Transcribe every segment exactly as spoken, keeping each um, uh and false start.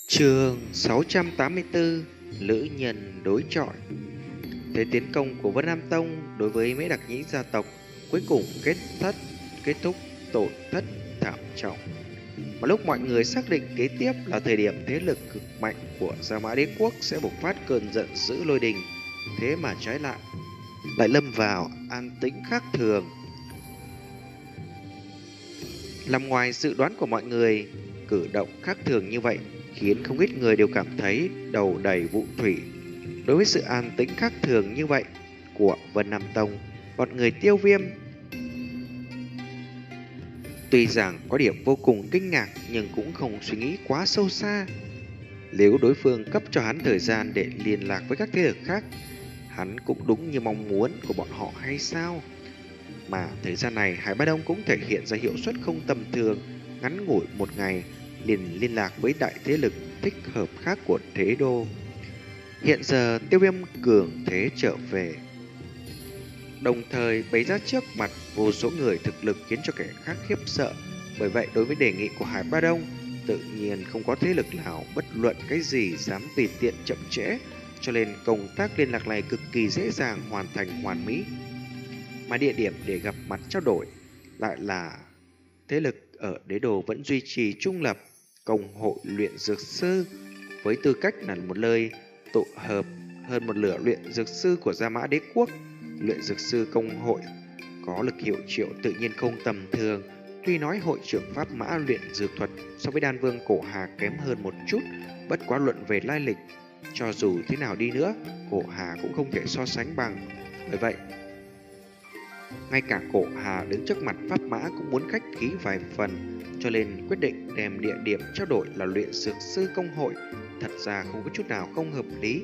Chương sáu trăm tám mươi tư. Lữ nhân đối chọi. Thế tiến công của Vân Nam Tông đối với mấy đặc nhĩ gia tộc cuối cùng kết thất kết thúc tổn thất thảm trọng. Mà lúc mọi người xác định kế tiếp là thời điểm thế lực cực mạnh của Gia Mã Đế quốc sẽ bộc phát cơn giận dữ lôi đình, thế mà trái lại lại lâm vào an tĩnh khác thường. Nằm ngoài dự đoán của mọi người, cử động khác thường như vậy khiến không ít người đều cảm thấy đầu đầy vụ thủy. Đối với sự an tĩnh khác thường như vậy của Vân Nam Tông, bọn người Tiêu Viêm tuy rằng có điểm vô cùng kinh ngạc nhưng cũng không suy nghĩ quá sâu xa. Nếu đối phương cấp cho hắn thời gian để liên lạc với các thế lực khác, hắn cũng đúng như mong muốn của bọn họ hay sao? Mà thời gian này Hải Bá Đông cũng thể hiện ra hiệu suất không tầm thường, ngắn ngủi một ngày liền liên lạc với đại thế lực thích hợp khác của Đế Đô. Hiện giờ Tiêu Viêm cường thế trở về, đồng thời bày ra trước mặt vô số người thực lực khiến cho kẻ khác khiếp sợ. Bởi vậy đối với đề nghị của Hải Bá Đông, tự nhiên không có thế lực nào bất luận cái gì dám tùy tiện chậm trễ, cho nên công tác liên lạc này cực kỳ dễ dàng hoàn thành hoàn mỹ. Mà địa điểm để gặp mặt trao đổi lại là thế lực ở Đế Đô vẫn duy trì trung lập, công hội luyện dược sư, với tư cách là một nơi tụ hợp hơn một nửa luyện dược sư của Gia Mã Đế quốc. Luyện dược sư công hội có lực hiệu triệu tự nhiên không tầm thường. Tuy nói hội trưởng pháp mã luyện dược thuật so với đan vương Cổ Hà kém hơn một chút, bất quá luận về lai lịch, cho dù thế nào đi nữa, Cổ Hà cũng không thể so sánh bằng. Bởi vậy, ngay cả Cổ Hà đứng trước mặt pháp mã cũng muốn khách khí vài phần, cho nên quyết định đem địa điểm trao đổi là luyện dược sư công hội. Thật ra không có chút nào không hợp lý.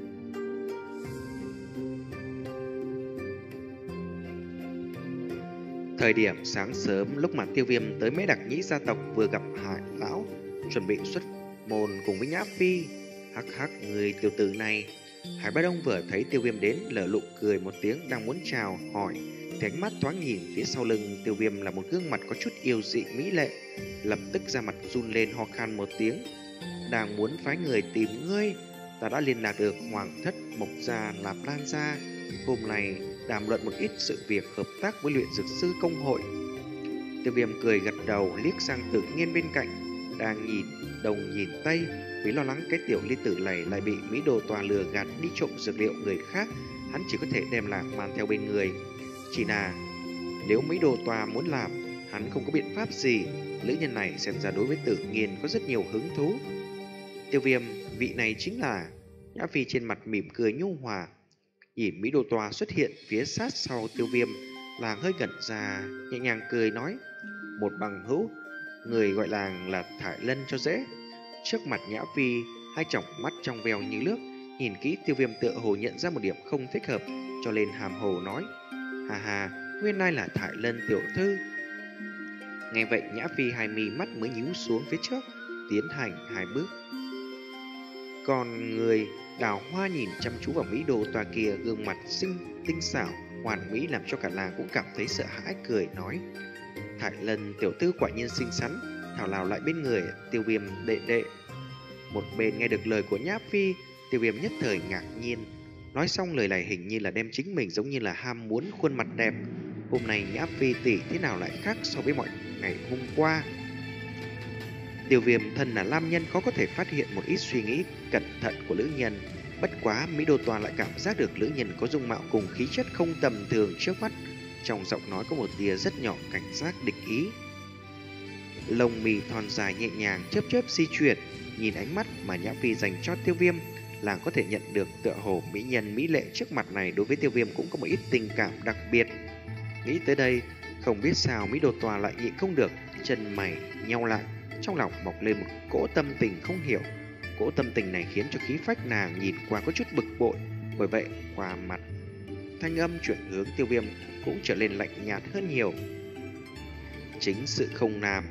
Thời điểm sáng sớm, lúc mà Tiêu Viêm tới mấy đặc nhĩ gia tộc vừa gặp Hải lão chuẩn bị xuất môn cùng với Nhã Phi. Hắc hắc, người tiểu tử này. Hải Bá Đông vừa thấy Tiêu Viêm đến, lở lụ cười một tiếng, đang muốn chào hỏi thì ánh mắt thoáng nhìn phía sau lưng Tiêu Viêm là một gương mặt có chút yêu dị mỹ lệ, lập tức ra mặt run lên, ho khan một tiếng. Đang muốn phái người tìm ngươi, ta đã liên lạc được Hoàng thất Mộc gia, Lạp Lan gia, hôm nay đàm luận một ít sự việc hợp tác với luyện dược sư công hội. Tiêu Viêm cười gật đầu, liếc sang Tự Nhiên bên cạnh, đang nhìn đông nhìn tây, vì lo lắng cái tiểu ly tử này lại bị Mỹ Đồ Tòa lừa gạt đi trộm dược liệu người khác, hắn chỉ có thể đem lạc mang theo bên người. Chỉ là nếu Mỹ Đồ Tòa muốn làm, hắn không có biện pháp gì. Lữ nhân này xem ra đối với Tự Nhiên có rất nhiều hứng thú. Tiêu Viêm, vị này chính là... Nhã Phi trên mặt mỉm cười nhu hòa, nhìn Mỹ Đồ Tòa xuất hiện phía sát sau Tiêu Viêm, làng hơi ngẩn ra, nhẹ nhàng cười nói: một bằng hữu, người gọi làng là Thải Lân cho dễ. Trước mặt Nhã Phi, hai tròng mắt trong veo như nước, nhìn kỹ Tiêu Viêm tựa hồ nhận ra một điểm không thích hợp, cho nên hàm hồ nói: hà hà, nguyên lai là Thải Lân tiểu thư. Nghe vậy Nhã Phi hai mí mắt mới nhíu xuống phía trước, tiến hành hai bước. Còn người Đào Hoa nhìn chăm chú vào Mỹ Đồ Tòa kia, gương mặt xinh tinh xảo hoàn mỹ làm cho cả làng cũng cảm thấy sợ hãi, cười nói: Thải Lân tiểu thư quả nhiên xinh xắn, thảo nào lại bên người Tiêu Viêm đệ đệ. Một bên nghe được lời của Nhã Phi, Tiêu Viêm nhất thời ngạc nhiên. Nói xong lời này hình như là đem chính mình giống như là ham muốn khuôn mặt đẹp. Hôm nay Nhã Phi tỷ thế nào lại khác so với mọi ngày hôm qua? Tiêu Viêm thân là nam nhân khó có thể phát hiện một ít suy nghĩ cẩn thận của nữ nhân. Bất quá Mỹ Đô Toàn lại cảm giác được nữ nhân có dung mạo cùng khí chất không tầm thường trước mắt. Trong giọng nói có một tia rất nhỏ cảnh giác địch ý. Lông mì thon dài nhẹ nhàng chớp chớp di chuyển, nhìn ánh mắt mà Nhã Phi dành cho Tiêu Viêm, làng có thể nhận được tựa hồ mỹ nhân mỹ lệ trước mặt này đối với Tiêu Viêm cũng có một ít tình cảm đặc biệt. Nghĩ tới đây, không biết sao Mỹ Đô Toàn lại nhịn không được, chân mày nhau lại, trong lòng mọc lên một cỗ tâm tình không hiểu. Cỗ tâm tình này khiến cho khí phách nàng nhìn qua có chút bực bội, bởi vậy qua mặt thanh âm chuyển hướng Tiêu Viêm cũng trở nên lạnh nhạt hơn nhiều. Chính sự không làm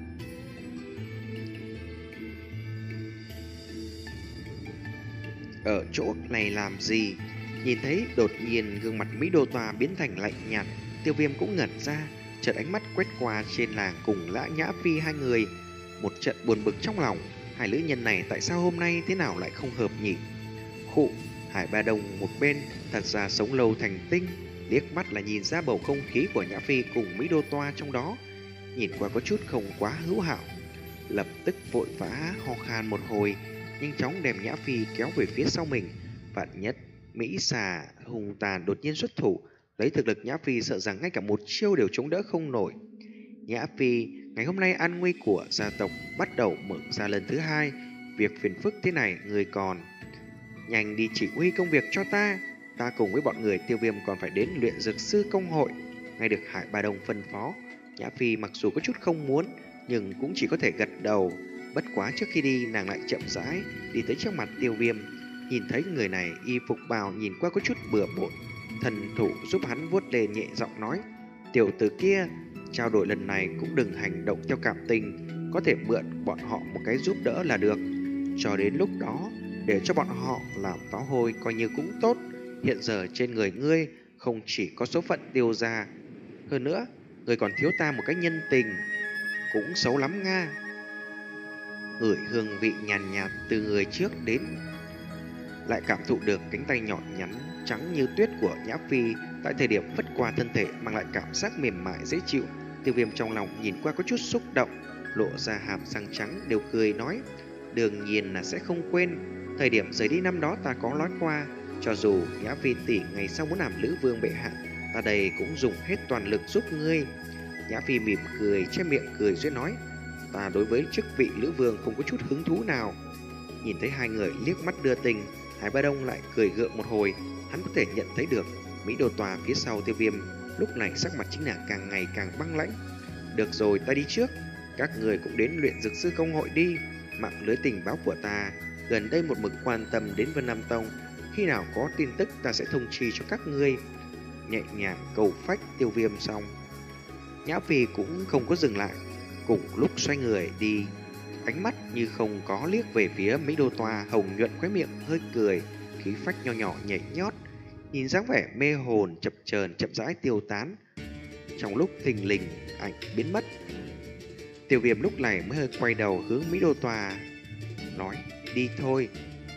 ở chỗ này làm gì? Nhìn thấy đột nhiên gương mặt Mỹ Đô Tòa biến thành lạnh nhạt, Tiêu Viêm cũng ngẩn ra, chợt ánh mắt quét qua trên làng cùng Lã Nhã Phi hai người, một trận buồn bực trong lòng. hai nữ nhân này tại sao hôm nay thế nào lại không hợp nhỉ? Khụ, Hải Ba Đông một bên thật ra sống lâu thành tinh, liếc mắt là nhìn ra bầu không khí của Nhã Phi cùng Mỹ Đô Toa trong đó, nhìn qua có chút không quá hữu hảo. Lập tức vội vã ho khan một hồi, nhanh chóng đem Nhã Phi kéo về phía sau mình. Vạn nhất Mỹ xà hùng tàn đột nhiên xuất thủ, lấy thực lực Nhã Phi sợ rằng ngay cả một chiêu đều chống đỡ không nổi. Nhã Phi, ngày hôm nay an nguy của gia tộc bắt đầu mở ra lần thứ hai. Việc phiền phức thế này người còn nhanh đi chỉ huy công việc cho ta. Ta cùng với bọn người Tiêu Viêm còn phải đến luyện dược sư công hội. Ngay được Hải Ba Đông phân phó, Nhã Phi mặc dù có chút không muốn, nhưng cũng chỉ có thể gật đầu. Bất quá trước khi đi, nàng lại chậm rãi đi tới trước mặt Tiêu Viêm. Nhìn thấy người này y phục bào nhìn qua có chút bừa bộn, thần thủ giúp hắn vuốt lên nhẹ giọng nói: tiểu tử kia, trao đổi lần này cũng đừng hành động theo cảm tình, có thể mượn bọn họ một cái giúp đỡ là được. Cho đến lúc đó, để cho bọn họ làm pháo hôi coi như cũng tốt. Hiện giờ trên người ngươi không chỉ có số phận Tiêu gia, hơn nữa ngươi còn thiếu ta một cái nhân tình, cũng xấu lắm nga. Ngửi hương vị nhàn nhạt, nhạt từ người trước đến, lại cảm thụ được cánh tay nhỏ nhắn trắng như tuyết của Nhã Phi tại thời điểm phất qua thân thể mang lại cảm giác mềm mại dễ chịu. Tiêu Viêm trong lòng nhìn qua có chút xúc động, lộ ra hàm răng trắng đều cười nói: đương nhiên là sẽ không quên. Thời điểm rời đi năm đó ta có nói qua, cho dù Nhã Phi tỷ ngày sau muốn làm Lữ Vương bệ hạ, ta đây cũng dùng hết toàn lực giúp ngươi. Nhã Phi mỉm cười, che miệng cười duyên nói: ta đối với chức vị Lữ Vương không có chút hứng thú nào. Nhìn thấy hai người liếc mắt đưa tình, Hải Ba Đông lại cười gượng một hồi. Hắn có thể nhận thấy được Mỹ Đô Tòa phía sau Tiêu Viêm lúc này sắc mặt chính là càng ngày càng băng lãnh. Được rồi, ta đi trước, các người cũng đến luyện dược sư công hội đi. Mạng lưới tình báo của ta gần đây một mực quan tâm đến Vân Nam Tông, khi nào có tin tức ta sẽ thông chi cho các ngươi. Nhẹ nhàng cầu phách Tiêu Viêm xong, Nhã Phi cũng không có dừng lại, cùng lúc xoay người đi, ánh mắt như không có liếc về phía Mỹ Đô Toa. Hồng nhuận khóe miệng hơi cười, khí phách nho nhỏ nhảy nhót, nhìn dáng vẻ mê hồn chập chờn chậm rãi tiêu tán. Trong lúc thình lình ảnh biến mất, Tiêu Viêm lúc này mới hơi quay đầu hướng Mỹ Đô Toa nói: đi thôi.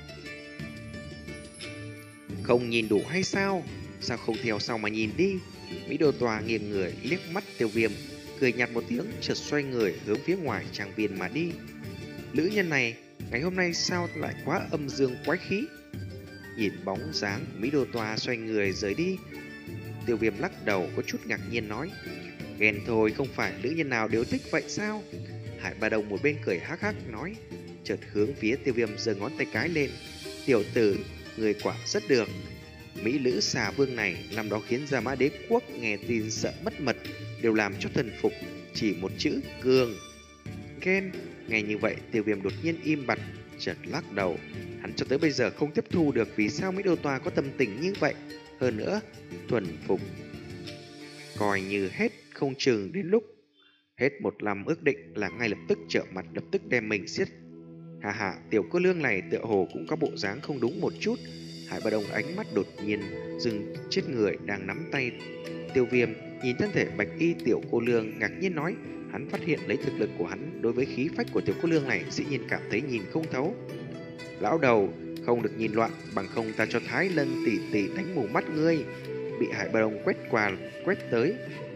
Không nhìn đủ hay sao? Sao không theo sau mà nhìn đi? Mỹ Đô Toa nghiêng người liếc mắt Tiêu Viêm, cười nhạt một tiếng, chợt xoay người hướng phía ngoài trang viên mà đi. Nữ nhân này ngày hôm nay sao lại quá âm dương quái khí? Nhìn bóng dáng Mỹ Đô Toa xoay người rời đi, Tiêu Viêm lắc đầu có chút ngạc nhiên nói: ghen thôi, không phải nữ nhân nào đều thích vậy sao? Hải Ba Đông một bên cười hắc hắc nói, chợt hướng phía Tiêu Viêm giơ ngón tay cái lên: tiểu tử, người quả rất được. Mỹ Lữ xà vương này năm đó khiến Gia Mã Đế quốc nghe tin sợ mất mật, đều làm cho thần phục, chỉ một chữ cường. Ghen. Nghe như vậy, Tiêu Viêm đột nhiên im bặt, chợt lắc đầu. Hắn cho tới bây giờ không tiếp thu được vì sao Mỹ Đô Toa có tâm tình như vậy. Hơn nữa, thuần phục coi như hết không chừng đến lúc hết một năm ước định là ngay lập tức trở mặt, lập tức đem mình siết. Hà hà, tiểu cô lương này tựa hồ cũng có bộ dáng không đúng một chút. Hải Ba Đông ánh mắt đột nhiên dừng chết người đang nắm tay Tiêu Viêm, nhìn thân thể bạch y tiểu cô lương ngạc nhiên nói. Hắn phát hiện lấy thực lực của hắn đối với khí phách của tiểu cô lương này dĩ nhiên cảm thấy nhìn không thấu. Lão đầu, không được nhìn loạn, bằng không ta cho Thái Lân tỷ tỷ đánh mù mắt ngươi. Bị Hải Ba Đông quét qua quét tới,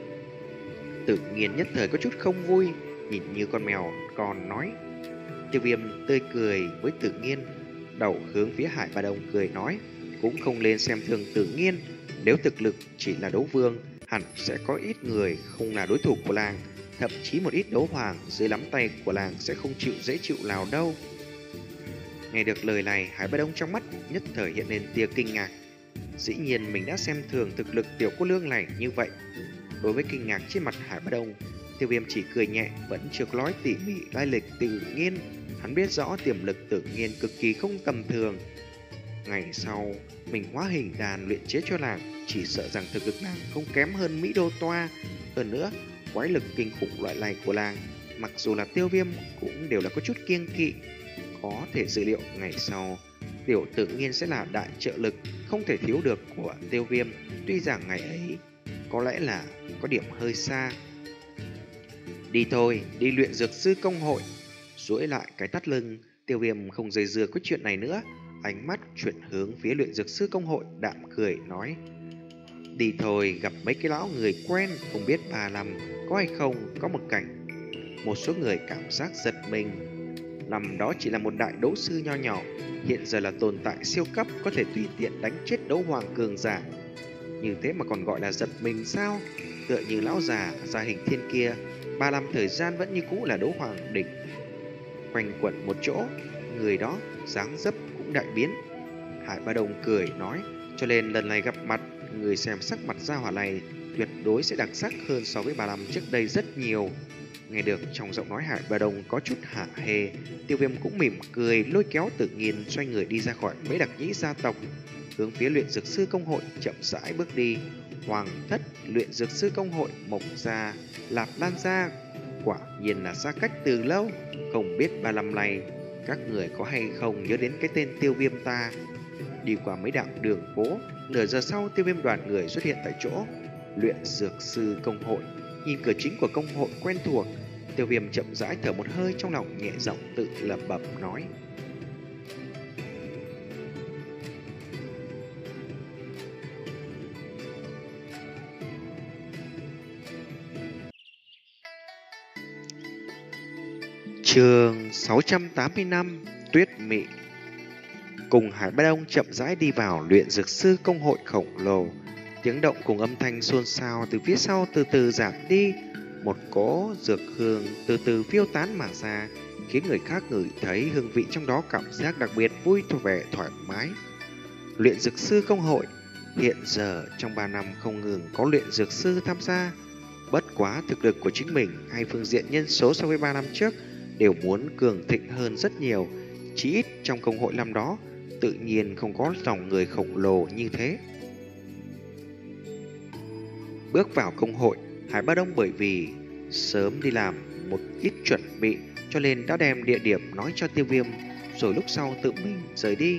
tự nhiên nhất thời có chút không vui, nhìn như con mèo còn nói. Tiêu Viêm tươi cười với Tự Nhiên, đầu hướng phía Hải Ba Đông cười nói, cũng không lên xem thường Tự Nhiên, nếu thực lực chỉ là đấu vương, hẳn sẽ có ít người không là đối thủ của làng, thậm chí một ít đấu hoàng dưới nắm tay của làng sẽ không chịu dễ chịu nào đâu. Nghe được lời này, Hải Ba Đông trong mắt nhất thời hiện lên tia kinh ngạc. Dĩ nhiên mình đã xem thường thực lực tiểu cô lương này như vậy. Đối với kinh ngạc trên mặt Hải Ba Đông, Tiêu Viêm chỉ cười nhẹ, vẫn chưa có nói tỉ mỉ lai lịch Tự Nhiên. Hắn biết rõ tiềm lực Tự Nhiên cực kỳ không tầm thường. Ngày sau mình hóa hình đàn luyện chế cho làng, chỉ sợ rằng thực lực nàng không kém hơn Mỹ Đô Toa. Hơn nữa, quái lực kinh khủng loại này của làng, mặc dù là Tiêu Viêm cũng đều là có chút kiêng kỵ. Có thể dự liệu ngày sau tiểu Tự Nhiên sẽ là đại trợ lực không thể thiếu được của Tiêu Viêm. Tuy rằng ngày ấy có lẽ là có điểm hơi xa. Đi thôi, đi luyện dược sư công hội. Duỗi lại cái thắt lưng, Tiêu Viêm không dây dưa với chuyện này nữa, ánh mắt chuyển hướng phía luyện dược sư công hội, đạm cười nói: đi thôi, gặp mấy cái lão người quen, không biết bà làm có hay không. Có một cảnh một số người cảm giác giật mình. Năm đó chỉ là một đại đấu sư nho nhỏ, hiện giờ là tồn tại siêu cấp, có thể tùy tiện đánh chết đấu hoàng cường giả. Như thế mà còn gọi là giật mình sao? Tựa như lão già gia hình thiên kia, ba năm thời gian vẫn như cũ là đấu hoàng đỉnh. Quanh quẩn một chỗ, người đó dáng dấp cũng đại biến. Hải Ba Đồng cười nói, cho nên lần này gặp mặt, người xem sắc mặt gia hỏa này tuyệt đối sẽ đặc sắc hơn so với ba năm trước đây rất nhiều. Nghe được trong giọng nói Hải Ba Đồng có chút hạ hề, Tiêu Viêm cũng mỉm cười, lôi kéo Tự Nhiên xoay người đi ra khỏi mấy đặc nhĩ gia tộc, hướng phía luyện dược sư công hội chậm rãi bước đi. Hoàng thất luyện dược sư công hội, Mộc gia, Lạp Lan gia, quả nhiên là xa cách từ lâu. Không biết ba năm này các người có hay không nhớ đến cái tên Tiêu Viêm ta? Đi qua mấy đoạn đường phố, nửa giờ sau Tiêu Viêm đoàn người xuất hiện tại chỗ luyện dược sư công hội. Nhìn cửa chính của công hội quen thuộc, Tiêu Viêm chậm rãi thở một hơi, trong lòng nhẹ giọng tự lẩm bẩm nói: Chương sáu trăm tám mươi lăm, Tuyết Mị. Cùng Hải Ba Đông chậm rãi đi vào luyện dược sư công hội khổng lồ. Tiếng động cùng âm thanh xôn xao từ phía sau từ từ giảm đi. Một cỗ dược hương từ từ phiêu tán mà ra, khiến người khác ngửi thấy hương vị trong đó cảm giác đặc biệt vui vẻ thoải mái. Luyện dược sư công hội hiện giờ trong ba năm không ngừng có luyện dược sư tham gia. Bất quá thực lực của chính mình hay phương diện nhân số so với ba năm trước đều muốn cường thịnh hơn rất nhiều. Chỉ ít trong công hội năm đó tự nhiên không có dòng người khổng lồ như thế. Bước vào công hội, Hải Ba Đông bởi vì sớm đi làm một ít chuẩn bị cho nên đã đem địa điểm nói cho Tiêu Viêm, rồi lúc sau tự mình rời đi.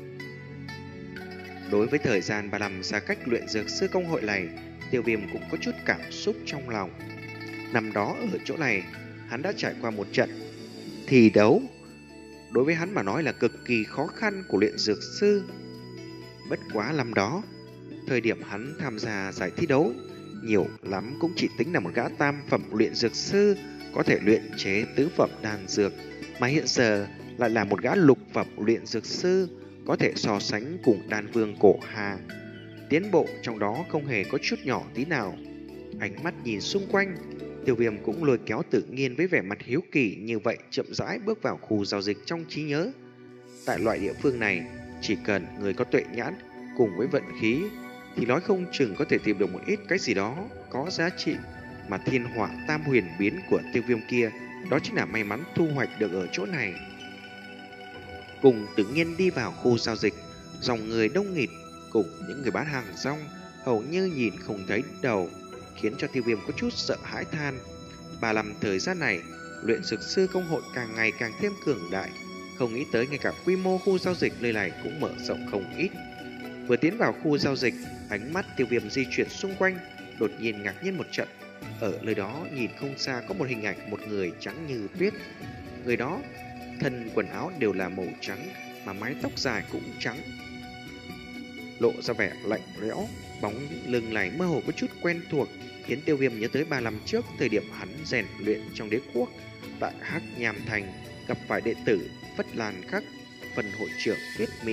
Đối với thời gian ba năm xa cách luyện dược sư công hội này, Tiêu Viêm cũng có chút cảm xúc trong lòng. Năm đó ở chỗ này, hắn đã trải qua một trận thi đấu, đối với hắn mà nói là cực kỳ khó khăn của luyện dược sư. Bất quá năm đó, thời điểm hắn tham gia giải thi đấu, nhiều lắm cũng chỉ tính là một gã tam phẩm luyện dược sư có thể luyện chế tứ phẩm đan dược, mà hiện giờ lại là một gã lục phẩm luyện dược sư có thể so sánh cùng đan vương cổ hà. Tiến bộ trong đó không hề có chút nhỏ tí nào. Ánh mắt nhìn xung quanh, Tiêu Viêm cũng lôi kéo Tự Nhiên với vẻ mặt hiếu kỳ như vậy chậm rãi bước vào khu giao dịch trong trí nhớ. Tại loại địa phương này, chỉ cần người có tuệ nhãn cùng với vận khí thì nói không chừng có thể tìm được một ít cái gì đó có giá trị. Mà thiên hỏa tam huyền biến của Tiêu Viêm kia, đó chính là may mắn thu hoạch được ở chỗ này. Cùng Tự Nhiên đi vào khu giao dịch, dòng người đông nghịt cùng những người bán hàng rong hầu như nhìn không thấy đầu, khiến cho Tiêu Viêm có chút sợ hãi than. Ba năm thời gian này, luyện dược sư công hội càng ngày càng thêm cường đại, không nghĩ tới ngay cả quy mô khu giao dịch nơi này cũng mở rộng không ít. Vừa tiến vào khu giao dịch, ánh mắt Tiêu Viêm di chuyển xung quanh, đột nhiên ngạc nhiên một trận. Ở nơi đó nhìn không xa có một hình ảnh một người trắng như tuyết. Người đó thân quần áo đều là màu trắng, mà mái tóc dài cũng trắng, lộ ra vẻ lạnh lẽo. Bóng lưng này mơ hồ có chút quen thuộc, khiến Tiêu Viêm nhớ tới ba năm trước, thời điểm hắn rèn luyện trong đế quốc tại Hắc Nham Thành, gặp phải đệ tử Phất Lan Khắc, phần hội trưởng Tuyết Mị.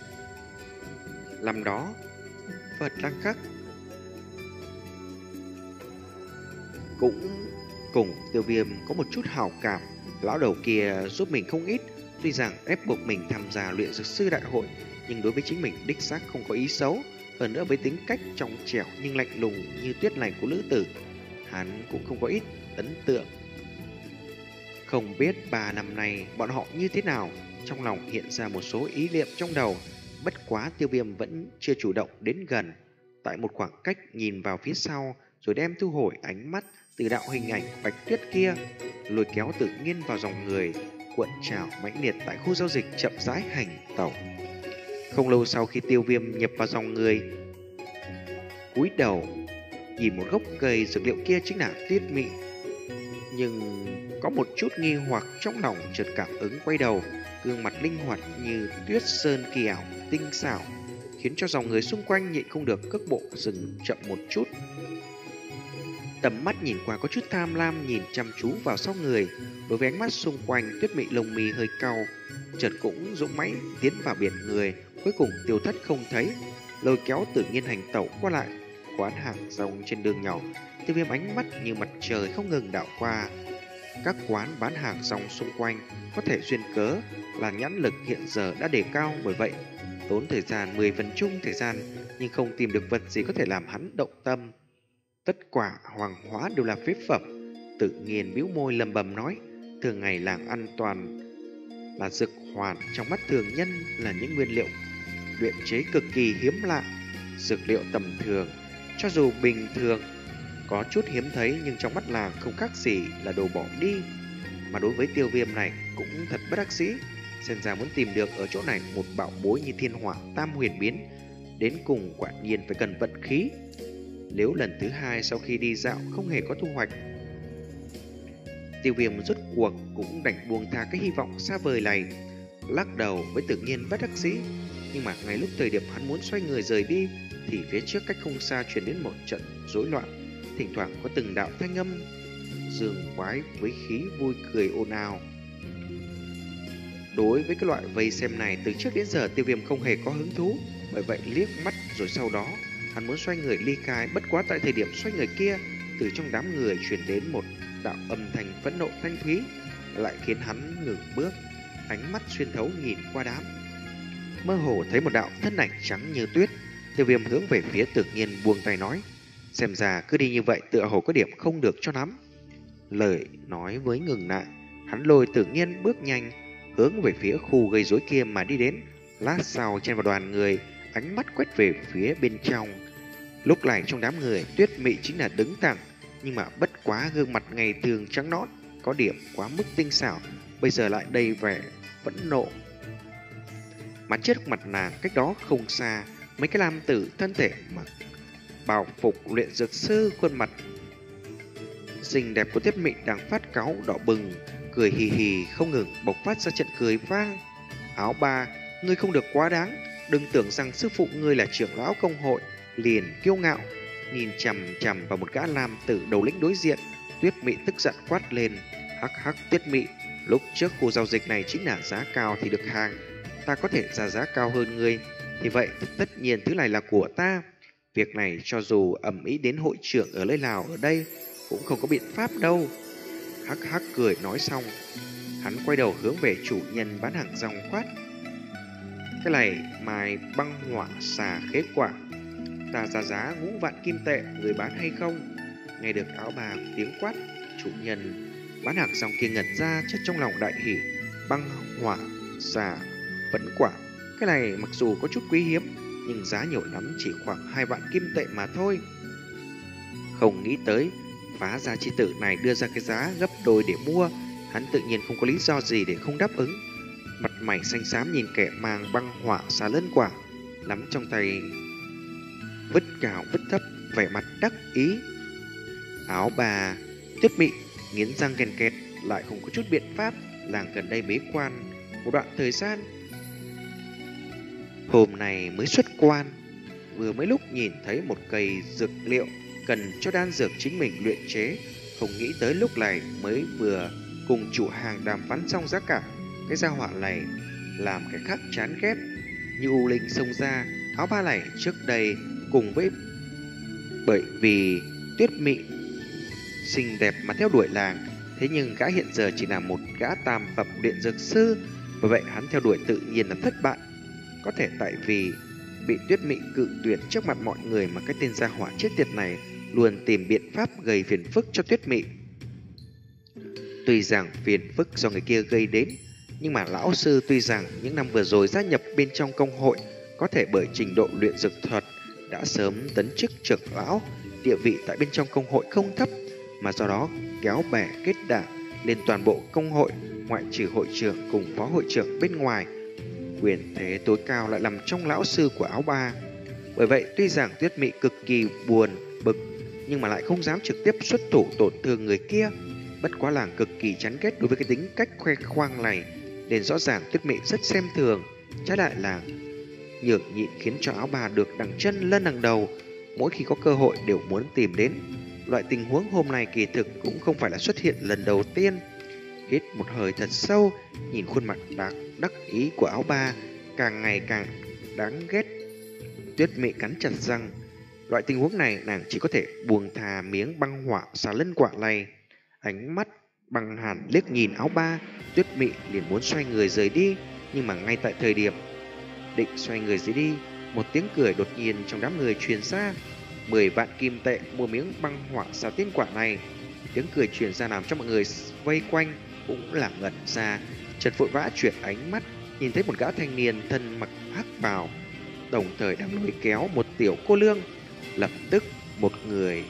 Năm đó, Phất Lan Khắc cũng cùng Tiêu Viêm có một chút hào cảm. Lão đầu kia giúp mình không ít, tuy rằng ép buộc mình tham gia luyện dược sư đại hội, nhưng đối với chính mình đích xác không có ý xấu. Hơn nữa với tính cách trong trẻo nhưng lạnh lùng như tuyết này của nữ tử, hắn cũng không có ít ấn tượng. Không biết ba năm nay bọn họ như thế nào, trong lòng hiện ra một số ý niệm trong đầu. Bất quá Tiêu Viêm vẫn chưa chủ động đến gần, tại một khoảng cách nhìn vào phía sau, rồi đem thu hồi ánh mắt từ đạo hình ảnh bạch tuyết kia, lôi kéo Tự Nhiên vào dòng người cuộn trào mãnh liệt tại khu giao dịch chậm rãi hành tẩu. Không lâu sau khi Tiêu Viêm nhập vào dòng người, cúi đầu nhìn một gốc cây dược liệu kia chính là Tuyết Mị. Nhưng có một chút nghi hoặc trong lòng, chợt cảm ứng quay đầu, gương mặt linh hoạt như tuyết sơn kỳ ảo tinh xảo, khiến cho dòng người xung quanh nhịn không được cước bộ dừng chậm một chút. Tầm mắt nhìn qua có chút tham lam, nhìn chăm chú vào sau người. Đối với ánh mắt xung quanh, Tuyết Mị lông mi hơi cau, chợt cũng dũng mãnh tiến vào biển người, cuối cùng tiêu thất không thấy. Lôi kéo Tự Nhiên hành tẩu qua lại quán hàng rong trên đường nhỏ. Tiêu Viêm ánh mắt như mặt trời không ngừng đảo qua các quán bán hàng rong xung quanh, có thể duyên cớ là nhãn lực hiện giờ đã đề cao, bởi vậy tốn thời gian mười phần chung thời gian nhưng không tìm được vật gì có thể làm hắn động tâm. Tất cả hoàng hóa đều là phế phẩm. Tự Nhiên bĩu môi lầm bầm nói, thường ngày làng ăn toàn là dược hoàn, trong mắt thường nhân là những nguyên liệu luyện chế cực kỳ hiếm lạ, dược liệu tầm thường, cho dù bình thường có chút hiếm thấy nhưng trong mắt làng không khác gì là đồ bỏ đi. Mà đối với Tiêu Viêm này cũng thật bất đắc dĩ, xem ra muốn tìm được ở chỗ này một bảo bối như thiên hỏa tam huyền biến, đến cùng quả nhiên phải cần vận khí. Nếu lần thứ hai sau khi đi dạo không hề có thu hoạch, Tiêu Viêm rốt cuộc cũng đành buông tha cái hy vọng xa vời này, lắc đầu với Tự Nhiên bất đắc dĩ. Nhưng mà ngay lúc thời điểm hắn muốn xoay người rời đi thì phía trước cách không xa truyền đến một trận rối loạn, thỉnh thoảng có từng đạo thanh âm dường quái với khí vui cười ồn ào. Đối với cái loại vây xem này, từ trước đến giờ Tiêu Viêm không hề có hứng thú, bởi vậy liếc mắt rồi sau đó hắn muốn xoay người ly khai. Bất quá tại thời điểm xoay người kia, từ trong đám người truyền đến một đạo âm thanh phẫn nộ thanh thúy, lại khiến hắn ngừng bước, ánh mắt xuyên thấu nhìn qua đám, mơ hồ thấy một đạo thân ảnh trắng như tuyết. Tiêu Viêm hướng về phía Tự Nhiên buông tay nói, xem ra cứ đi như vậy tựa hồ có điểm không được cho lắm. Lời nói với ngừng lại, hắn lôi Tự Nhiên bước nhanh hướng về phía khu gây rối kia mà đi đến. Lát sau chen vào đoàn người, ánh mắt quét về phía bên trong. Lúc này trong đám người, Tuyết Mị chính là đứng thẳng, nhưng mà bất quá gương mặt ngày thường trắng nõn, có điểm quá mức tinh xảo, bây giờ lại đầy vẻ phẫn nộ. Mà trước mặt nàng cách đó không xa, mấy cái nam tử thân thể mặc bào phục luyện dược sư, khuôn mặt xinh đẹp của Tuyết Mị đang phát cáu đỏ bừng, cười hì hì không ngừng bộc phát ra trận cười vang. Áo Ba, ngươi không được quá đáng, đừng tưởng rằng sư phụ ngươi là trưởng lão công hội liền kiêu ngạo. Nhìn chằm chằm vào một gã nam tử đầu lĩnh đối diện, Tuyết Mị tức giận quát lên, hắc hắc Tuyết Mị, lúc trước khu giao dịch này chính là giá cao thì được hàng, ta có thể ra giá cao hơn ngươi, thì vậy tất nhiên thứ này là của ta. Việc này cho dù ầm ĩ đến hội trưởng ở nơi nào ở đây cũng không có biện pháp đâu. Hắc hắc cười nói xong, hắn quay đầu hướng về chủ nhân bán hàng rong quát, cái này mài băng hỏa xà khế quả, ta ra giá ngũ vạn kim tệ, người bán hay không? Nghe được Áo Bà tiếng quát, chủ nhân bán hàng rong kia ngẩn ra, chất trong lòng đại hỉ. Băng hỏa xà vẫn quả, cái này mặc dù có chút quý hiếm nhưng giá nhiều lắm chỉ khoảng hai vạn kim tệ mà thôi. Không nghĩ tới phá gia chi tử này đưa ra cái giá gấp đôi để mua, hắn tự nhiên không có lý do gì để không đáp ứng. Mặt mày xanh xám nhìn kẻ mang băng hỏa xà lân quả nắm trong tay, vứt cao vứt thấp, vẻ mặt đắc ý. Áo Bà, Tuyết Mị nghiến răng ken két, lại không có chút biện pháp. Làng gần đây bế quan một đoạn thời gian, hôm nay mới xuất quan, vừa mấy lúc nhìn thấy một cây dược liệu cần cho đan dược chính mình luyện chế, không nghĩ tới lúc này mới vừa cùng chủ hàng đàm phán xong giá cả, cái gia hỏa này làm cái khác chán ghét. Như U Linh xông ra, Áo Ba này trước đây cùng với bởi vì Tuyết Mị xinh đẹp mà theo đuổi làng, thế nhưng gã hiện giờ chỉ là một gã tam phẩm luyện dược sư, bởi vậy hắn theo đuổi tự nhiên là thất bại. Có thể tại vì bị Tuyết Mị cự tuyệt trước mặt mọi người mà cái tên gia hỏa chết tiệt này luôn tìm biện pháp gây phiền phức cho Tuyết Mị. Tuy rằng phiền phức do người kia gây đến, nhưng mà lão sư tuy rằng những năm vừa rồi gia nhập bên trong công hội, có thể bởi trình độ luyện dược thuật đã sớm tấn chức trưởng lão, địa vị tại bên trong công hội không thấp, mà do đó kéo bè kết đảng lên toàn bộ công hội, ngoại trừ hội trưởng cùng phó hội trưởng bên ngoài, quyền thế tối cao lại nằm trong lão sư của Áo Ba. Bởi vậy tuy rằng Tuyết Mị cực kỳ buồn bực, nhưng mà lại không dám trực tiếp xuất thủ tổn thương người kia. Bất quá làng cực kỳ chán ghét đối với cái tính cách khoe khoang này, nên rõ ràng Tuyết Mị rất xem thường. Trái lại là nhường nhịn khiến cho áo bà được đằng chân lên đằng đầu, mỗi khi có cơ hội đều muốn tìm đến. Loại tình huống hôm nay kỳ thực cũng không phải là xuất hiện lần đầu tiên. Hít một hơi thật sâu, nhìn khuôn mặt đắc, đắc ý của áo ba càng ngày càng đáng ghét. Tuyết Mị cắn chặt răng. Loại tình huống này nàng chỉ có thể buông thà miếng băng hỏa xà lân quả này. Ánh mắt băng hàn liếc nhìn áo ba, Tuyết Mị liền muốn xoay người rời đi. Nhưng mà ngay tại thời điểm định xoay người rời đi, một tiếng cười đột nhiên trong đám người truyền ra. Mười vạn kim tệ mua miếng băng hỏa xà tiên quả này. Tiếng cười truyền ra làm cho mọi người vây quanh cũng là ngẩn ra. Trần vội vã chuyển ánh mắt, nhìn thấy một gã thanh niên thân mặc hắc bào, đồng thời đang lôi kéo một tiểu cô nương. Lập tức một người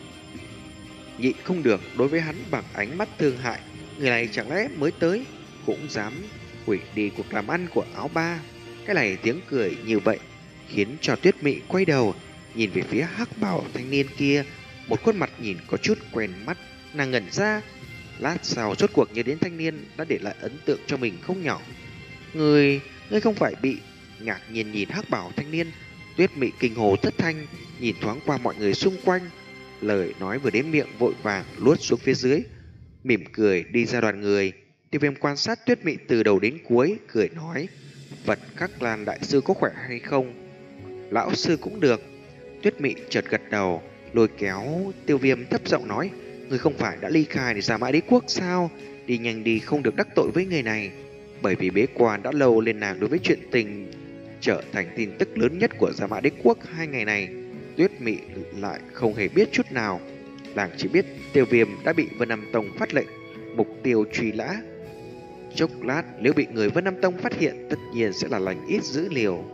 nhịn không được đối với hắn bằng ánh mắt thương hại. Người này chẳng lẽ mới tới cũng dám hủy đi cuộc làm ăn của áo ba. Cái này tiếng cười như vậy khiến cho Tuyết Mị quay đầu nhìn về phía hắc bào thanh niên kia. Một khuôn mặt nhìn có chút quen mắt, nàng ngẩn ra. Lát sau rốt cuộc nhớ đến thanh niên đã để lại ấn tượng cho mình không nhỏ. Người, ngươi không phải bị... Ngạc nhiên nhìn hắc bảo thanh niên, Tuyết Mị kinh hồ thất thanh, nhìn thoáng qua mọi người xung quanh. Lời nói vừa đến miệng vội vàng luốt xuống phía dưới, mỉm cười đi ra đoàn người. Tiêu Viêm quan sát Tuyết Mị từ đầu đến cuối, cười nói: Vật Khắc Lan đại sư có khỏe hay không? Lão sư cũng được. Tuyết Mị chợt gật đầu, lôi kéo Tiêu Viêm thấp giọng nói: Người không phải đã ly khai để ra Mã Đế Quốc sao? Đi nhanh đi, không được đắc tội với người này. Bởi vì bế quan đã lâu nên nàng đối với chuyện tình trở thành tin tức lớn nhất của Gia Mã Đế Quốc hai ngày này, Tuyết Mị lại không hề biết chút nào. Nàng chỉ biết Tiêu Viêm đã bị Vân Nam Tông phát lệnh mục tiêu truy lã. Chốc lát nếu bị người Vân Nam Tông phát hiện, tất nhiên sẽ là lành ít dữ liều.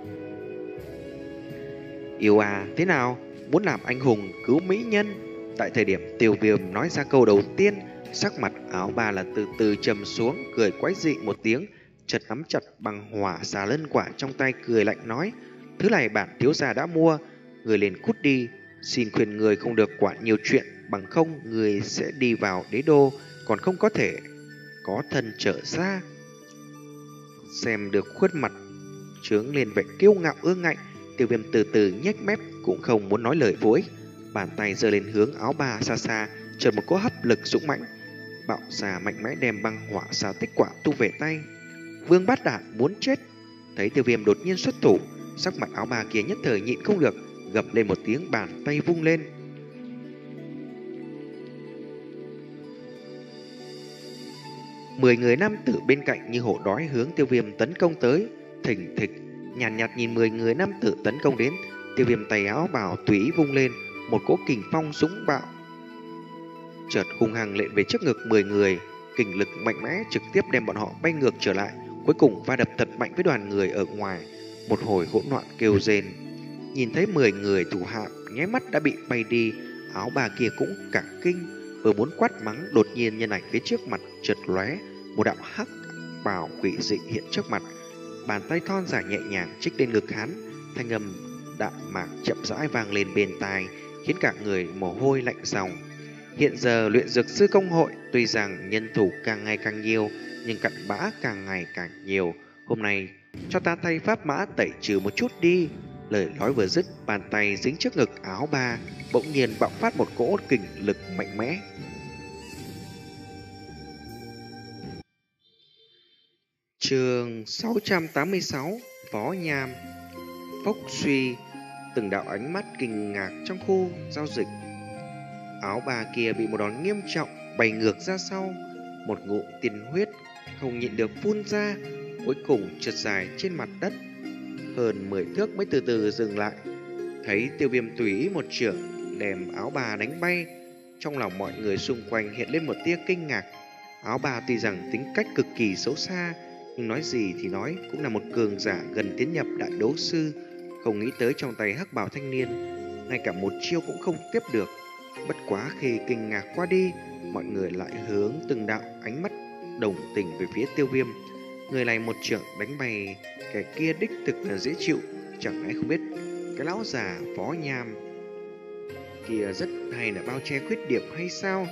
Yêu à, thế nào? Muốn làm anh hùng cứu mỹ nhân? Tại thời điểm Tiêu Viêm nói ra câu đầu tiên, sắc mặt áo ba là từ từ trầm xuống, cười quái dị một tiếng, chợt nắm chặt bằng hỏa xà lân quả trong tay, cười lạnh nói: Thứ này bản thiếu gia đã mua, người liền cút đi. Xin khuyên người không được quản nhiều chuyện, bằng không người sẽ đi vào đế đô, còn không có thể có thân trở ra. Xem được khuôn mặt trướng lên vẻ kiêu ngạo ương ngạnh, Tiêu Viêm từ từ nhếch mép, cũng không muốn nói lời vô ích. Bàn tay giơ lên hướng áo ba xa xa, chợt một cỗ hấp lực dũng mãnh bạo xà mạnh mẽ đem băng hỏa xà tích quả tu về tay. Vương Bát Đản muốn chết. Thấy Tiêu Viêm đột nhiên xuất thủ, sắc mặt áo ba kia nhất thời nhịn không được, gầm lên một tiếng, bàn tay vung lên. Mười người nam tử bên cạnh như hổ đói hướng Tiêu Viêm tấn công tới. Thình thịch, nhàn nhạt, nhạt nhìn mười người nam tử tấn công đến. Tiêu Viêm tay áo bào tùy ý vung lên, một cỗ kình phong dũng bạo chợt hung hăng lện về trước ngực mười người. Kình lực mạnh mẽ trực tiếp đem bọn họ bay ngược trở lại, cuối cùng va đập thật mạnh với đoàn người ở ngoài. Một hồi hỗn loạn kêu rên. Nhìn thấy mười người thủ hạ nháy mắt đã bị bay đi, áo bà kia cũng cả kinh, vừa muốn quát mắng, đột nhiên nhân ảnh phía trước mặt chợt lóe, một đạo hắc bào quỷ dị hiện trước mặt. Bàn tay thon dài nhẹ nhàng trích lên ngực hắn, thanh âm đạm mạc chậm rãi vang lên bên tai, khiến cả người mồ hôi lạnh ròng. Hiện giờ luyện dược sư công hội tuy rằng nhân thủ càng ngày càng nhiều, nhưng cặn bã càng ngày càng nhiều. Hôm nay cho ta thay pháp mã tẩy trừ một chút đi. Lời nói vừa dứt, bàn tay dính trước ngực áo ba, bỗng nhiên bạo phát một cỗ kình lực mạnh mẽ. Chương sáu trăm tám mươi sáu, Phó Nham. Phốc suy, từng đạo ánh mắt kinh ngạc trong khu giao dịch. Áo bà kia bị một đòn nghiêm trọng bay ngược ra sau, một ngụm tiên huyết không nhịn được phun ra, cuối cùng trượt dài trên mặt đất hơn mười thước mới từ từ dừng lại. Thấy Tiêu Viêm tùy ý một chưởng đem áo bà đánh bay, trong lòng mọi người xung quanh hiện lên một tia kinh ngạc. Áo bà tuy rằng tính cách cực kỳ xấu xa, nhưng nói gì thì nói cũng là một cường giả gần tiến nhập đại đấu sư. Không nghĩ tới trong tay hắc bào thanh niên ngay cả một chiêu cũng không tiếp được. Bất quá khi kinh ngạc qua đi, mọi người lại hướng từng đạo ánh mắt đồng tình về phía Tiêu Viêm. Người này một chưởng đánh bay kẻ kia đích thực là dễ chịu, chẳng lẽ không biết cái lão già Phó Nham kia rất hay là bao che khuyết điểm hay sao?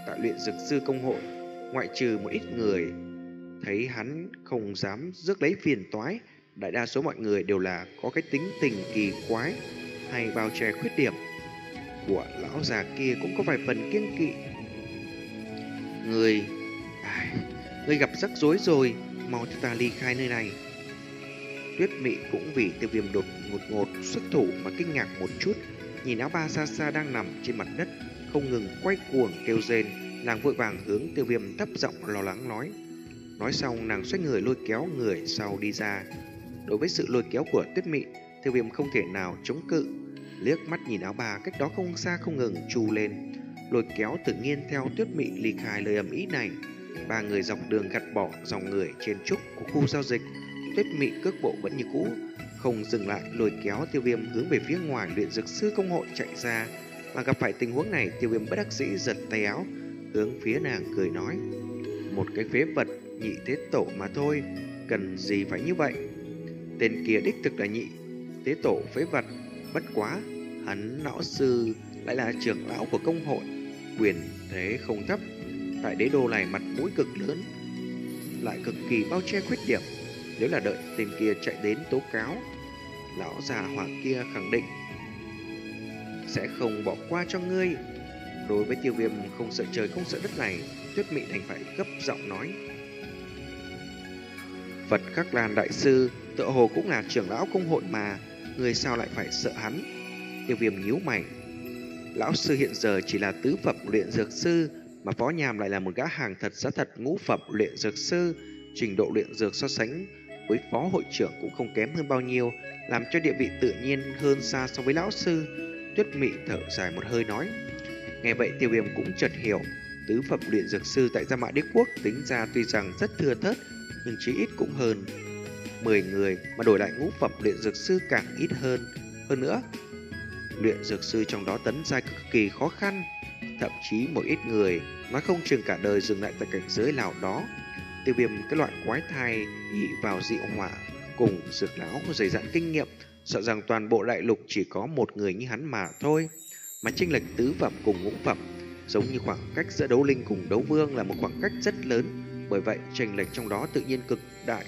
tại luyện dược sư công hội, ngoại trừ một ít người thấy hắn không dám rước lấy phiền toái, đại đa số mọi người đều là có cái tính tình kỳ quái hay bao che khuyết điểm của lão già kia cũng có vài phần kiêng kỵ. Người, ai, người gặp rắc rối rồi, mau cho ta ly khai nơi này. Tuyết Mị cũng vì Tiêu Viêm đột ngột ngột xuất thủ mà kinh ngạc một chút, nhìn áo ba xa xa đang nằm trên mặt đất, không ngừng quay cuồng kêu rên, nàng vội vàng hướng Tiêu Viêm thấp giọng lo lắng nói. Nói xong nàng xoay người lôi kéo người sau đi ra. Đối với sự lôi kéo của Tuyết Mị, Tiêu Viêm không thể nào chống cự, liếc mắt nhìn áo bà cách đó không xa không ngừng trù lên, lôi kéo tự nhiên theo Tuyết Mị ly khai lời ầm ĩ này. Ba người dọc đường gạt bỏ dòng người trên trúc của khu giao dịch. Tuyết Mị cước bộ vẫn như cũ, không dừng lại lôi kéo Tiêu Viêm hướng về phía ngoài luyện dược sư công hội chạy ra. Mà gặp phải tình huống này, Tiêu Viêm bất đắc dĩ giật tay áo, hướng phía nàng cười nói: một cái phế vật nhị tế tổ mà thôi, cần gì phải như vậy? Tên kia đích thực là nhị tế tổ phế vật, bất quá hắn lão sư lại là trưởng lão của công hội, quyền thế không thấp, tại đế đô này mặt mũi cực lớn, lại cực kỳ bao che khuyết điểm. Nếu là đợi tên kia chạy đến tố cáo, lão già hỏa kia khẳng định sẽ không bỏ qua cho ngươi. Đối với Tiêu Viêm không sợ trời không sợ đất này, Tuyết Mị thành phải gấp giọng nói: Phật Khắc Lan đại sư tựa hồ cũng là trưởng lão công hội mà, người sao lại phải sợ hắn? Tiêu Viêm nhíu mày. Lão sư hiện giờ chỉ là tứ phẩm luyện dược sư, mà Phó Nham lại là một gã hàng thật giá thật ngũ phẩm luyện dược sư, trình độ luyện dược so sánh với phó hội trưởng cũng không kém hơn bao nhiêu, làm cho địa vị tự nhiên hơn xa so với lão sư. Tuyết Mị thở dài một hơi nói. Nghe vậy Tiêu Viêm cũng chợt hiểu, tứ phẩm luyện dược sư tại Gia Mã Đế Quốc tính ra tuy rằng rất thưa thớt, nhưng chí ít cũng hơn mười người, mà đổi lại ngũ phẩm luyện dược sư càng ít hơn. Hơn nữa, luyện dược sư trong đó tấn giai cực kỳ khó khăn, thậm chí một ít người nói không chừng cả đời dừng lại tại cảnh giới nào đó. Tiêu Viêm cái loại quái thai ỷ vào dị hỏa cùng dược lão dày dặn kinh nghiệm, sợ rằng toàn bộ đại lục chỉ có một người như hắn mà thôi. Mà chênh lệch tứ phẩm cùng ngũ phẩm giống như khoảng cách giữa đấu linh cùng đấu vương là một khoảng cách rất lớn, bởi vậy chênh lệch trong đó tự nhiên cực đại.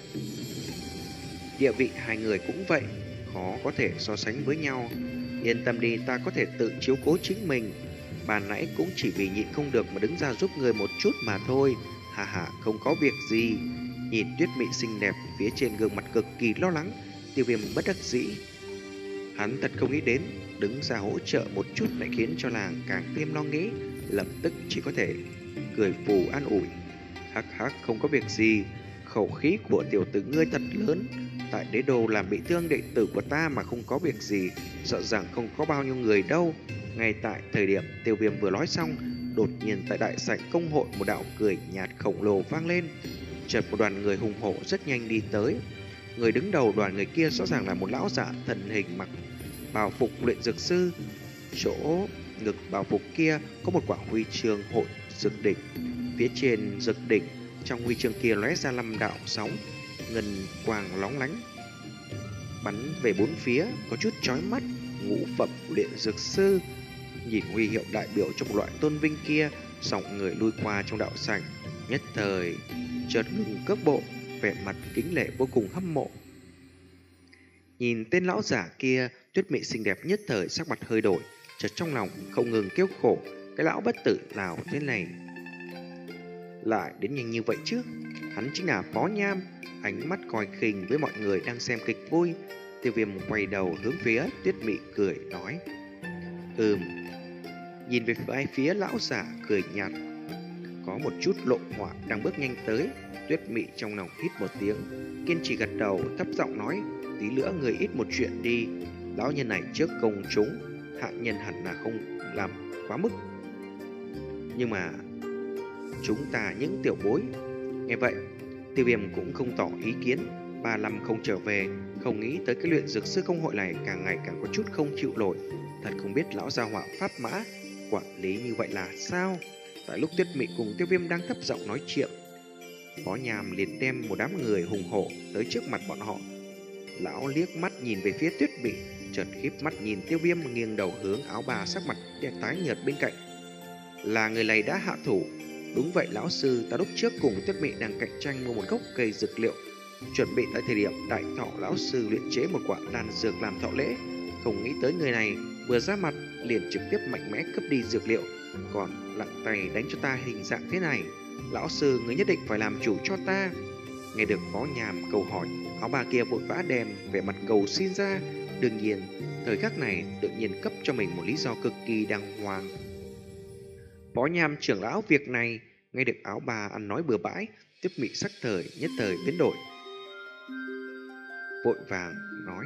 Địa vị hai người cũng vậy, khó có thể so sánh với nhau. Yên tâm đi, ta có thể tự chiếu cố chính mình. Ban nãy cũng chỉ vì nhịn không được mà đứng ra giúp người một chút mà thôi. Hà hà, không có việc gì. Nhìn Tuyết Mị xinh đẹp phía trên gương mặt cực kỳ lo lắng, Tiêu Viêm bất đắc dĩ. Hắn thật không nghĩ đến đứng ra hỗ trợ một chút lại khiến cho nàng càng thêm lo nghĩ, lập tức chỉ có thể cười phù an ủi. Hắc hắc, không có việc gì. Khẩu khí của tiểu tử ngươi thật lớn, tại đế đô làm bị thương đệ tử của ta mà không có việc gì, sợ rằng không có bao nhiêu người đâu. Ngay tại thời điểm Tiêu Viêm vừa nói xong, đột nhiên tại đại sảnh công hội một đạo cười nhạt khổng lồ vang lên. Chợt một đoàn người hùng hổ rất nhanh đi tới. Người đứng đầu đoàn người kia rõ ràng là một lão giả thần hình mặc bào phục luyện dược sư. Chỗ ngực bào phục kia có một quả huy chương hội dược đỉnh, phía trên dược đỉnh trong huy chương kia lóe ra năm đạo sóng ngân quang lóng lánh bắn về bốn phía, có chút chói mắt. Ngũ phẩm luyện dược sư nhìn huy hiệu đại biểu cho một loại tôn vinh kia, sòng người lui qua trong đạo sảnh, nhất thời chợt ngừng cước bộ, vẻ mặt kính lệ vô cùng hâm mộ. Nhìn tên lão giả kia, Tuyết Mị xinh đẹp nhất thời sắc mặt hơi đổi, chợt trong lòng không ngừng kêu khổ, cái lão bất tử nào thế này lại đến nhanh như vậy chứ? Hắn chính là Phó Nham. Ánh mắt coi khinh với mọi người đang xem kịch vui. Tiêu Viêm quay đầu hướng phía Tuyết Mị cười nói: Ừm. Nhìn về phía phía lão giả cười nhạt, có một chút lộ hỏa đang bước nhanh tới. Tuyết Mị trong lòng hít một tiếng, kiên trì gật đầu, thấp giọng nói: Tí nữa người ít một chuyện đi. Lão nhân này trước công chúng, hạ nhân hẳn là không làm quá mức, nhưng mà chúng ta những tiểu bối. Nghe vậy, Tiêu Viêm cũng không tỏ ý kiến. Ba năm không trở về, không nghĩ tới cái luyện dược sư công hội này càng ngày càng có chút không chịu nổi. Thật không biết lão gia hỏa pháp mã quản lý như vậy là sao? Tại lúc Tuyết Mị cùng Tiêu Viêm đang thấp giọng nói chuyện, Phó Nham liền đem một đám người hùng hổ tới trước mặt bọn họ. Lão liếc mắt nhìn về phía Tuyết Mị, chợt híp mắt nhìn Tiêu Viêm, nghiêng đầu hướng áo bà sắc mặt đen tái nhợt bên cạnh. là người này đã hạ thủ. Đúng vậy lão sư, ta lúc trước cùng Tuyết Mị đang cạnh tranh mua một gốc cây dược liệu, chuẩn bị tại thời điểm đại thọ lão sư luyện chế một quả đan dược làm thọ lễ. Không nghĩ tới người này vừa ra mặt liền trực tiếp mạnh mẽ cướp đi dược liệu, còn lặng tay đánh cho ta hình dạng thế này. Lão sư, người nhất định phải làm chủ cho ta. Nghe được Phó Nham câu hỏi, áo bà kia vội vã đem vẻ mặt cầu xin ra. Đương nhiên, thời khắc này tự nhiên cấp cho mình một lý do cực kỳ đàng hoàng. Phó Nham trưởng lão, việc này, nghe được áo bà ăn nói bừa bãi, Tuyết Mị sắc thời nhất thời biến đổi, vội vàng nói.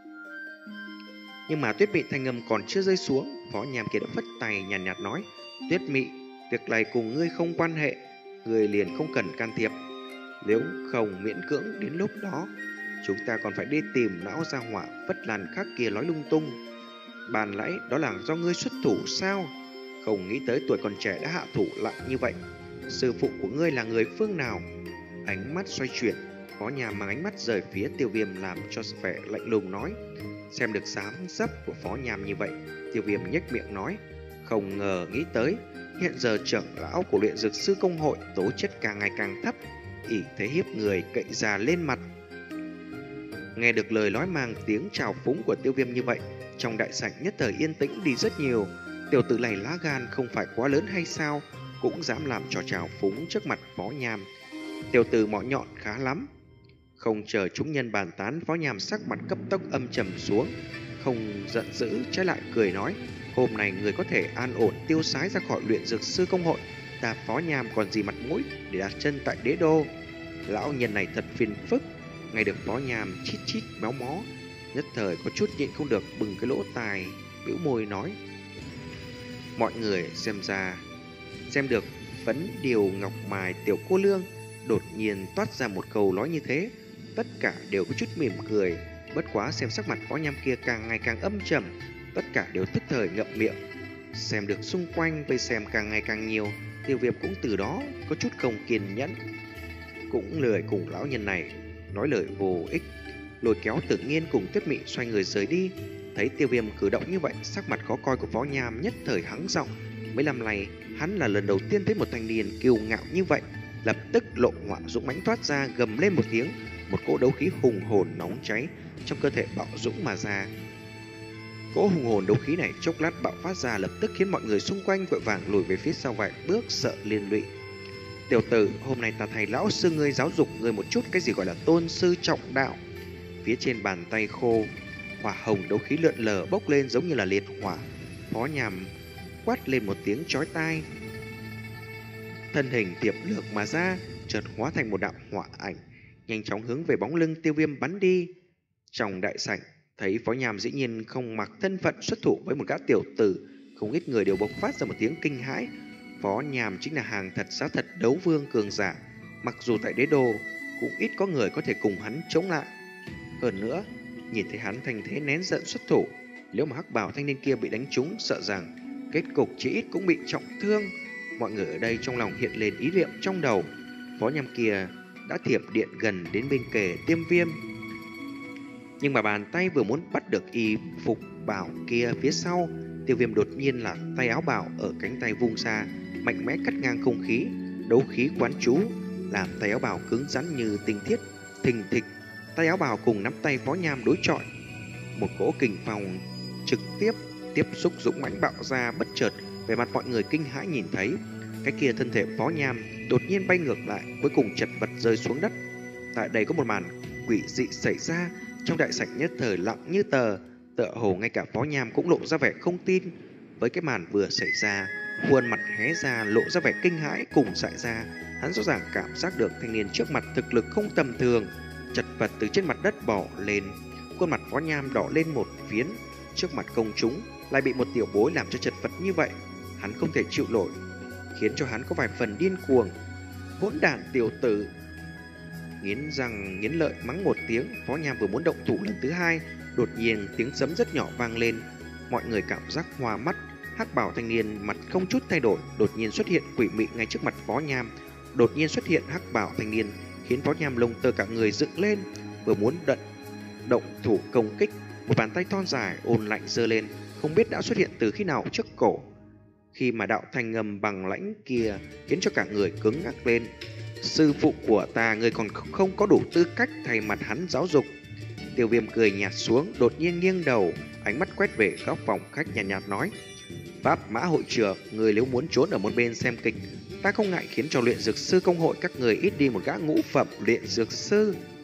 Nhưng mà Tuyết Mị thanh âm còn chưa rơi xuống, Phó Nham kia đã phất tay nhàn nhạt, nhạt nói: Tuyết Mị, việc này cùng ngươi không quan hệ, ngươi liền không cần can thiệp. Nếu không miễn cưỡng đến lúc đó, chúng ta còn phải đi tìm lão gia hỏa Vất Lan khác kia nói lung tung. Bàn nãy đó là do ngươi xuất thủ sao? Không nghĩ tới tuổi còn trẻ đã hạ thủ lại như vậy. Sư phụ của ngươi là người phương nào? Ánh mắt xoay chuyển, Phó Nham mang ánh mắt rời phía Tiêu Viêm làm cho vẻ lạnh lùng nói. Xem được dáng dấp của Phó Nham như vậy, Tiêu Viêm nhếch miệng nói: không ngờ nghĩ tới, hiện giờ trưởng lão của luyện dược sư công hội tố chất càng ngày càng thấp, ỷ thế hiếp người cậy già lên mặt. Nghe được lời nói mang tiếng trào phúng của Tiêu Viêm như vậy, trong đại sảnh nhất thời yên tĩnh đi rất nhiều. Tiểu tử này lá gan không phải quá lớn hay sao, cũng dám làm trò trào phúng trước mặt Phó Nham. Tiểu tử mỏ nhọn khá lắm. Không chờ chúng nhân bàn tán, Phó Nham sắc mặt cấp tốc âm trầm xuống, không giận dữ, trái lại cười nói: hôm nay người có thể an ổn tiêu sái ra khỏi luyện dược sư công hội, ta Phó Nham còn gì mặt mũi để đặt chân tại đế đô. Lão nhân này thật phiền phức. Nghe được Phó Nham chít chít méo mó, nhất thời có chút nhịn không được bừng cái lỗ tai, bĩu môi nói: mọi người xem ra xem được Phấn Điều Ngọc Mài tiểu cô lương đột nhiên toát ra một câu nói như thế, tất cả đều có chút mỉm cười. Bất quá xem sắc mặt Phó Nham kia càng ngày càng âm trầm, tất cả đều tức thời ngậm miệng. Xem được xung quanh vây xem càng ngày càng nhiều, Tiêu Viêm cũng từ đó có chút không kiên nhẫn, cũng lười cùng lão nhân này nói lời vô ích, lôi kéo Tự Nhiên cùng Tuyết Mị xoay người rời đi. Thấy Tiêu Viêm cử động như vậy, sắc mặt khó coi của Phó Nham nhất thời hắng giọng. Mấy năm này hắn là lần đầu tiên thấy một thanh niên kiêu ngạo như vậy, lập tức lộ hỏa dũng mãnh thoát ra, gầm lên một tiếng, một cỗ đấu khí hùng hồn nóng cháy trong cơ thể bạo dũng mà ra. Cỗ hùng hồn đấu khí này chốc lát bạo phát ra, lập tức khiến mọi người xung quanh vội vàng lùi về phía sau vài bước, sợ liên lụy. Tiểu tử, hôm nay ta thầy lão sư ngươi giáo dục ngươi một chút cái gì gọi là tôn sư trọng đạo. Phía trên bàn tay khô, hỏa hồng đấu khí lượn lờ bốc lên giống như là liệt hỏa. Phó Nham quát lên một tiếng chói tai, thân hình tiệp lược mà ra, chợt hóa thành một đạo hỏa ảnh, nhanh chóng hướng về bóng lưng Tiêu Viêm bắn đi. Trong đại sảnh, thấy Phó Nham dĩ nhiên không mặc thân phận xuất thủ với một gã tiểu tử, không ít người đều bộc phát ra một tiếng kinh hãi. Phó Nham chính là hàng thật giá thật đấu vương cường giả, mặc dù tại đế đô cũng ít có người có thể cùng hắn chống lại. Hơn nữa, nhìn thấy hắn thành thế nén giận xuất thủ, nếu mà hắc bào thanh niên kia bị đánh trúng, sợ rằng kết cục chỉ ít cũng bị trọng thương. Mọi người ở đây trong lòng hiện lên ý niệm trong đầu, Phó Nham kia đã thiểm điện gần đến bên kề Tiêm Viêm, nhưng mà bàn tay vừa muốn bắt được y phục bào kia phía sau, Tiêu Viêm đột nhiên là tay áo bào ở cánh tay vung ra, mạnh mẽ cắt ngang không khí, đấu khí quán chú, làm tay áo bào cứng rắn như tinh thiết. Thình thịch, tay áo bào cùng nắm tay Phó Nham đối chọi, một cỗ kình phong trực tiếp tiếp xúc dũng mãnh bạo ra. Bất chợt, về mặt mọi người kinh hãi nhìn thấy, cái kia thân thể Phó Nham đột nhiên bay ngược lại, cuối cùng chật vật rơi xuống đất. Tại đây có một màn quỷ dị xảy ra, trong đại sảnh nhất thời lặng như tờ, tựa hồ ngay cả Phó Nham cũng lộ ra vẻ không tin với cái màn vừa xảy ra. Khuôn mặt hé ra lộ ra vẻ kinh hãi cùng dại ra, hắn rõ ràng cảm giác được thanh niên trước mặt thực lực không tầm thường, chật vật từ trên mặt đất bò lên. Khuôn mặt Phó Nham đỏ lên một phiến, trước mặt công chúng lại bị một tiểu bối làm cho chật vật như vậy, hắn không thể chịu nổi, khiến cho hắn có vài phần điên cuồng. Hỗn đản tiểu tử! Nghiến răng nghiến lợi mắng một tiếng, Phó Nham vừa muốn động thủ lần thứ hai, đột nhiên tiếng sấm rất nhỏ vang lên. Mọi người cảm giác hoa mắt. Hắc bảo thanh niên mặt không chút thay đổi, đột nhiên xuất hiện quỷ mị ngay trước mặt Phó Nham. Đột nhiên xuất hiện hắc bảo thanh niên khiến Phó Nham lông tơ cả người dựng lên, vừa muốn đận động thủ công kích, một bàn tay thon dài ồn lạnh giơ lên, không biết đã xuất hiện từ khi nào trước cổ. khi mà đạo thanh ngầm bằng lãnh kia khiến cho cả người cứng ngắc lên. Sư phụ của ta, người còn không có đủ tư cách thay mặt hắn giáo dục. Tiêu Viêm cười nhạt xuống, đột nhiên nghiêng đầu, ánh mắt quét về góc phòng khách nhàn nhạt, nhạt nói: Pháp Mã hội trưởng, người nếu muốn trốn ở một bên xem kịch, ta không ngại khiến cho luyện dược sư công hội các người ít đi một gã ngũ phẩm luyện dược sư.